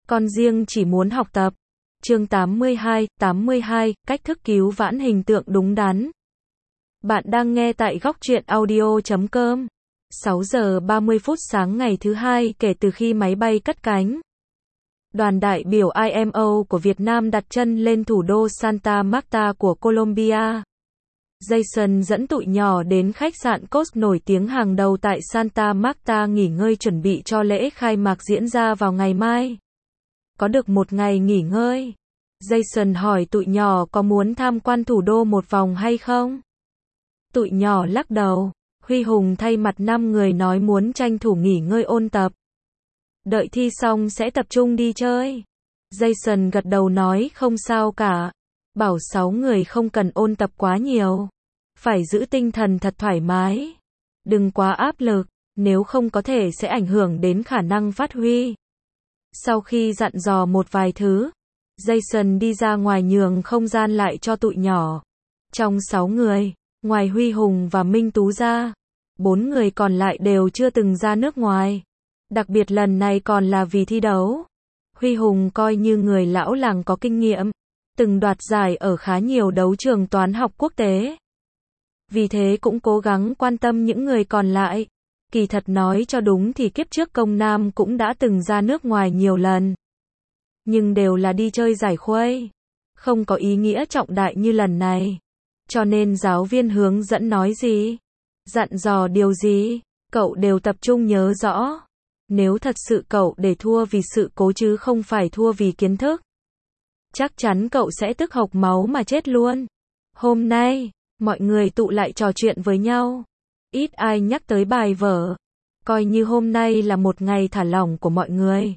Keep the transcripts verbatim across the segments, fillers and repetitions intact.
Con riêng chỉ muốn học tập. Chương tám mươi hai, tám mươi hai, cách thức cứu vãn hình tượng đúng đắn. Bạn đang nghe tại góc truyện audio chấm com. sáu giờ ba mươi phút sáng ngày thứ hai kể từ khi máy bay cất cánh. Đoàn đại biểu i em o của Việt Nam đặt chân lên thủ đô Santa Marta của Colombia. Jason dẫn tụi nhỏ đến khách sạn Coast nổi tiếng hàng đầu tại Santa Marta nghỉ ngơi chuẩn bị cho lễ khai mạc diễn ra vào ngày mai. Có được một ngày nghỉ ngơi, Jason hỏi tụi nhỏ có muốn tham quan thủ đô một vòng hay không? Tụi nhỏ lắc đầu. Huy Hùng thay mặt năm người nói muốn tranh thủ nghỉ ngơi ôn tập. Đợi thi xong sẽ tập trung đi chơi. Jason gật đầu nói không sao cả. Bảo sáu người không cần ôn tập quá nhiều. Phải giữ tinh thần thật thoải mái. Đừng quá áp lực, nếu không có thể sẽ ảnh hưởng đến khả năng phát huy. Sau khi dặn dò một vài thứ, Jason đi ra ngoài nhường không gian lại cho tụi nhỏ. Trong sáu người, ngoài Huy Hùng và Minh Tú ra, bốn người còn lại đều chưa từng ra nước ngoài. Đặc biệt lần này còn là vì thi đấu. Huy Hùng coi như người lão làng có kinh nghiệm, từng đoạt giải ở khá nhiều đấu trường toán học quốc tế. Vì thế cũng cố gắng quan tâm những người còn lại. Kỳ thật nói cho đúng thì kiếp trước Công Nam cũng đã từng ra nước ngoài nhiều lần. Nhưng đều là đi chơi giải khuây, không có ý nghĩa trọng đại như lần này. Cho nên giáo viên hướng dẫn nói gì, dặn dò điều gì, cậu đều tập trung nhớ rõ. Nếu thật sự cậu để thua vì sự cố chứ không phải thua vì kiến thức, chắc chắn cậu sẽ tức hộc máu mà chết luôn. Hôm nay, mọi người tụ lại trò chuyện với nhau. Ít ai nhắc tới bài vở. Coi như hôm nay là một ngày thả lỏng của mọi người.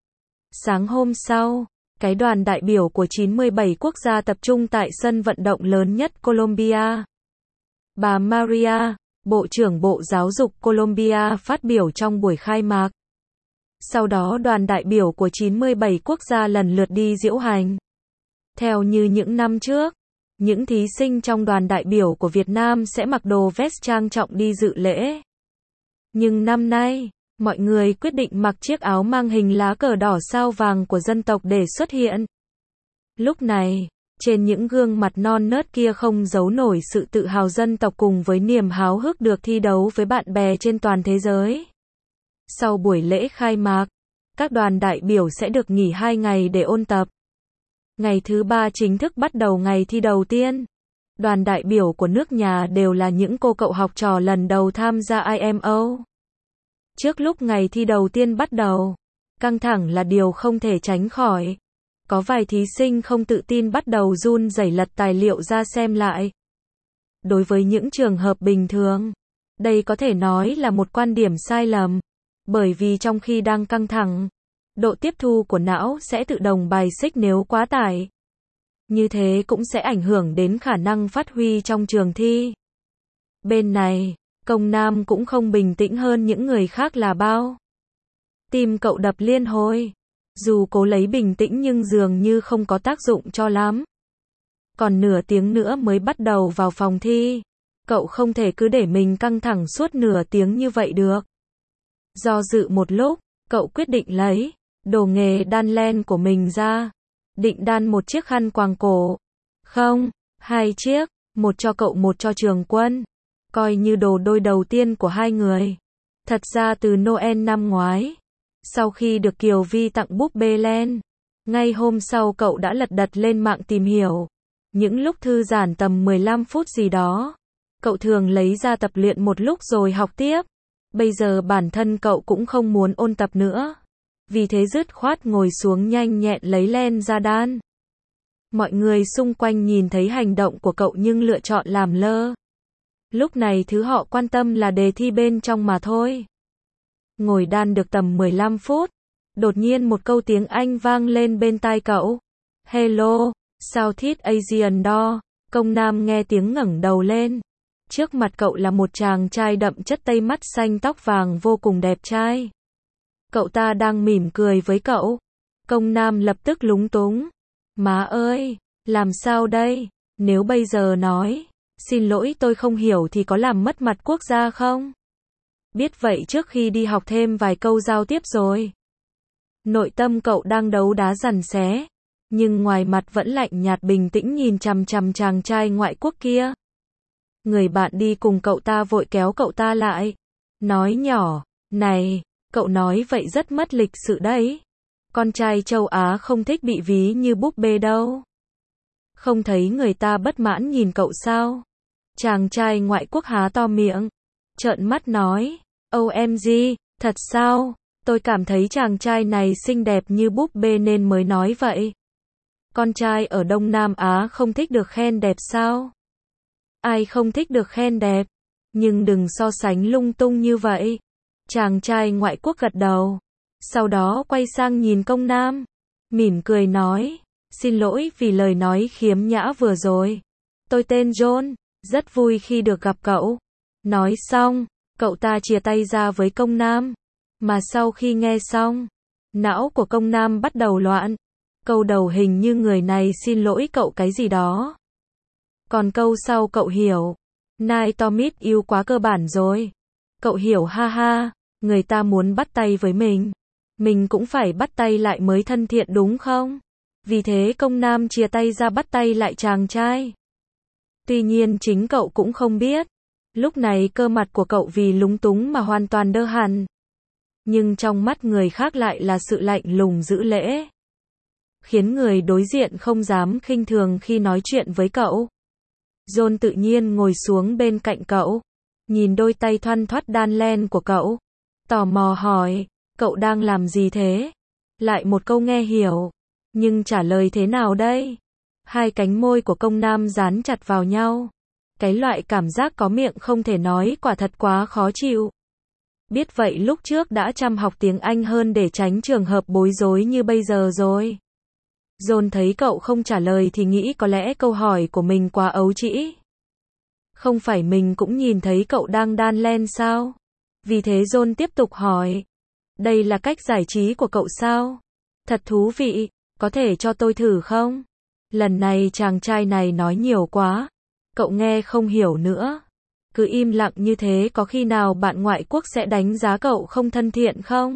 Sáng hôm sau, cái đoàn đại biểu của chín mươi bảy quốc gia tập trung tại sân vận động lớn nhất Colombia. Bà Maria, Bộ trưởng Bộ Giáo dục Colombia phát biểu trong buổi khai mạc. Sau đó đoàn đại biểu của chín mươi bảy quốc gia lần lượt đi diễu hành. Theo như những năm trước, những thí sinh trong đoàn đại biểu của Việt Nam sẽ mặc đồ vest trang trọng đi dự lễ. Nhưng năm nay, mọi người quyết định mặc chiếc áo mang hình lá cờ đỏ sao vàng của dân tộc để xuất hiện. Lúc này, trên những gương mặt non nớt kia không giấu nổi sự tự hào dân tộc cùng với niềm háo hức được thi đấu với bạn bè trên toàn thế giới. Sau buổi lễ khai mạc, các đoàn đại biểu sẽ được nghỉ hai ngày để ôn tập. Ngày thứ ba chính thức bắt đầu ngày thi đầu tiên. Đoàn đại biểu của nước nhà đều là những cô cậu học trò lần đầu tham gia i em o. Trước lúc ngày thi đầu tiên bắt đầu, căng thẳng là điều không thể tránh khỏi. Có vài thí sinh không tự tin bắt đầu run rẩy lật tài liệu ra xem lại. Đối với những trường hợp bình thường, đây có thể nói là một quan điểm sai lầm. Bởi vì trong khi đang căng thẳng, độ tiếp thu của não sẽ tự động bài xích nếu quá tải. Như thế cũng sẽ ảnh hưởng đến khả năng phát huy trong trường thi. Bên này, Công Nam cũng không bình tĩnh hơn những người khác là bao. Tim cậu đập liên hồi. Dù cố lấy bình tĩnh nhưng dường như không có tác dụng cho lắm. Còn nửa tiếng nữa mới bắt đầu vào phòng thi. Cậu không thể cứ để mình căng thẳng suốt nửa tiếng như vậy được. Do dự một lúc, cậu quyết định lấy đồ nghề đan len của mình ra. Định đan một chiếc khăn quàng cổ. Không, hai chiếc, một cho cậu một cho Trường Quân. Coi như đồ đôi đầu tiên của hai người. Thật ra từ Noel năm ngoái, sau khi được Kiều Vi tặng búp bê len, ngay hôm sau cậu đã lật đật lên mạng tìm hiểu. Những lúc thư giãn tầm mười lăm phút gì đó, cậu thường lấy ra tập luyện một lúc rồi học tiếp. Bây giờ bản thân cậu cũng không muốn ôn tập nữa. Vì thế dứt khoát ngồi xuống nhanh nhẹn lấy len ra đan. Mọi người xung quanh nhìn thấy hành động của cậu nhưng lựa chọn làm lơ. Lúc này thứ họ quan tâm là đề thi bên trong mà thôi. Ngồi đan được tầm mười lăm phút, đột nhiên một câu tiếng Anh vang lên bên tai cậu. Hello, Southeast Asian Door. Công Nam nghe tiếng ngẩng đầu lên. Trước mặt cậu là một chàng trai đậm chất Tây mắt xanh tóc vàng vô cùng đẹp trai. Cậu ta đang mỉm cười với cậu. Công Nam lập tức lúng túng. Má ơi, làm sao đây? Nếu bây giờ nói, xin lỗi tôi không hiểu thì có làm mất mặt quốc gia không? Biết vậy trước khi đi học thêm vài câu giao tiếp rồi. Nội tâm cậu đang đấu đá giằng xé, nhưng ngoài mặt vẫn lạnh nhạt bình tĩnh nhìn chằm chằm chàng trai ngoại quốc kia. Người bạn đi cùng cậu ta vội kéo cậu ta lại, nói nhỏ, này, cậu nói vậy rất mất lịch sự đấy. Con trai châu Á không thích bị ví như búp bê đâu. Không thấy người ta bất mãn nhìn cậu sao? Chàng trai ngoại quốc há to miệng, trợn mắt nói, ô em giê, thật sao? Tôi cảm thấy chàng trai này xinh đẹp như búp bê nên mới nói vậy. Con trai ở Đông Nam Á không thích được khen đẹp sao? Ai không thích được khen đẹp? Nhưng đừng so sánh lung tung như vậy. Chàng trai ngoại quốc gật đầu, sau đó quay sang nhìn công nam, mỉm cười nói, xin lỗi vì lời nói khiếm nhã vừa rồi. Tôi tên John, rất vui khi được gặp cậu. Nói xong, cậu ta chia tay ra với công nam. Mà sau khi nghe xong, não của công nam bắt đầu loạn. Câu đầu hình như người này xin lỗi cậu cái gì đó. Còn câu sau cậu hiểu. Nice to meet you quá cơ bản rồi. Cậu hiểu ha ha, người ta muốn bắt tay với mình. Mình cũng phải bắt tay lại mới thân thiện đúng không? Vì thế công nam chia tay ra bắt tay lại chàng trai. Tuy nhiên chính cậu cũng không biết. Lúc này cơ mặt của cậu vì lúng túng mà hoàn toàn đơ hẳn. Nhưng trong mắt người khác lại là sự lạnh lùng giữ lễ. Khiến người đối diện không dám khinh thường khi nói chuyện với cậu. John tự nhiên ngồi xuống bên cạnh cậu. Nhìn đôi tay thoăn thoắt đan len của cậu. Tò mò hỏi, cậu đang làm gì thế? Lại một câu nghe hiểu. Nhưng trả lời thế nào đây? Hai cánh môi của công nam dán chặt vào nhau. Cái loại cảm giác có miệng không thể nói quả thật quá khó chịu. Biết vậy lúc trước đã chăm học tiếng Anh hơn để tránh trường hợp bối rối như bây giờ rồi. John thấy cậu không trả lời thì nghĩ có lẽ câu hỏi của mình quá ấu trĩ. Không phải mình cũng nhìn thấy cậu đang đan len sao? Vì thế John tiếp tục hỏi. Đây là cách giải trí của cậu sao? Thật thú vị, có thể cho tôi thử không? Lần này chàng trai này nói nhiều quá. Cậu nghe không hiểu nữa. Cứ im lặng như thế có khi nào bạn ngoại quốc sẽ đánh giá cậu không thân thiện không?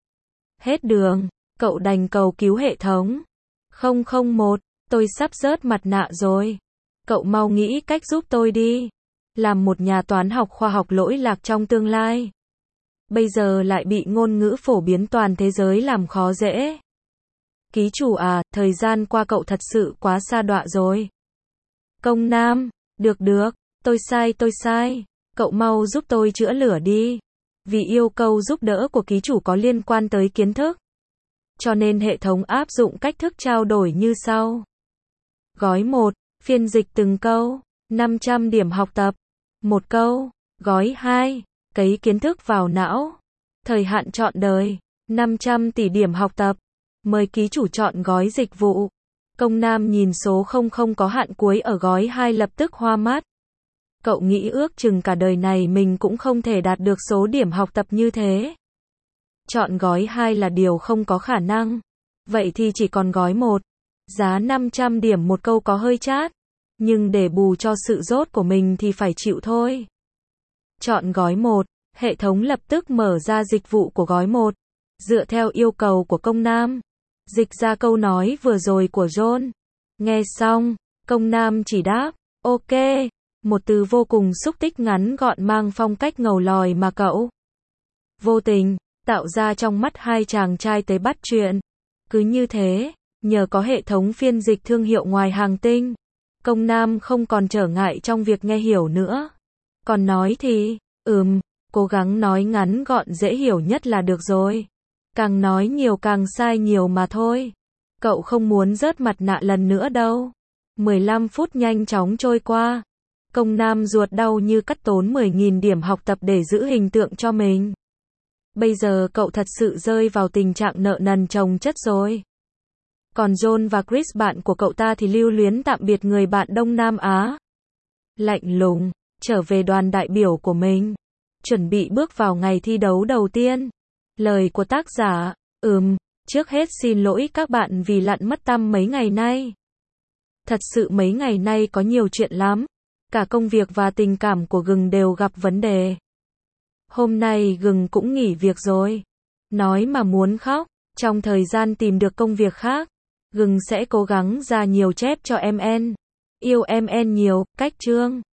Hết đường, cậu đành cầu cứu hệ thống. không không một, tôi sắp rớt mặt nạ rồi. Cậu mau nghĩ cách giúp tôi đi. Làm một nhà toán học khoa học lỗi lạc trong tương lai. Bây giờ lại bị ngôn ngữ phổ biến toàn thế giới làm khó dễ. Ký chủ à, thời gian qua cậu thật sự quá sa đọa rồi. Công nam, được được, tôi sai tôi sai. Cậu mau giúp tôi chữa lửa đi. Vì yêu cầu giúp đỡ của ký chủ có liên quan tới kiến thức. Cho nên hệ thống áp dụng cách thức trao đổi như sau. Gói một, phiên dịch từng câu, năm trăm điểm học tập. Một câu. Gói hai, cấy kiến thức vào não. Thời hạn trọn đời, năm trăm tỷ điểm học tập. Mời ký chủ chọn gói dịch vụ. Công nam nhìn số không không có hạn cuối ở gói hai lập tức hoa mắt. Cậu nghĩ ước chừng cả đời này mình cũng không thể đạt được số điểm học tập như thế. Chọn gói hai là điều không có khả năng. Vậy thì chỉ còn gói một. Giá năm trăm điểm một câu có hơi chát. Nhưng để bù cho sự dốt của mình thì phải chịu thôi. Chọn gói một. Hệ thống lập tức mở ra dịch vụ của gói một. Dựa theo yêu cầu của công nam. Dịch ra câu nói vừa rồi của John. Nghe xong, công nam chỉ đáp, ok. Một từ vô cùng xúc tích ngắn gọn mang phong cách ngầu lòi mà cậu vô tình tạo ra trong mắt hai chàng trai tới bắt chuyện. Cứ như thế, nhờ có hệ thống phiên dịch thương hiệu ngoài hành tinh, công nam không còn trở ngại trong việc nghe hiểu nữa. Còn nói thì, ừm, cố gắng nói ngắn gọn dễ hiểu nhất là được rồi. Càng nói nhiều càng sai nhiều mà thôi. Cậu không muốn rớt mặt nạ lần nữa đâu. mười lăm phút nhanh chóng trôi qua. Công nam ruột đau như cắt tốn mười nghìn điểm học tập để giữ hình tượng cho mình. Bây giờ cậu thật sự rơi vào tình trạng nợ nần chồng chất rồi. Còn John và Chris bạn của cậu ta thì lưu luyến tạm biệt người bạn Đông Nam Á. Lạnh lùng, trở về đoàn đại biểu của mình. Chuẩn bị bước vào ngày thi đấu đầu tiên. Lời của tác giả, ừm, trước hết xin lỗi các bạn vì lặn mất tăm mấy ngày nay. Thật sự mấy ngày nay có nhiều chuyện lắm. Cả công việc và tình cảm của Gừng đều gặp vấn đề. Hôm nay Gừng cũng nghỉ việc rồi. Nói mà muốn khóc. Trong thời gian tìm được công việc khác, Gừng sẽ cố gắng ra nhiều chép cho em en. Yêu em en nhiều, cách chương.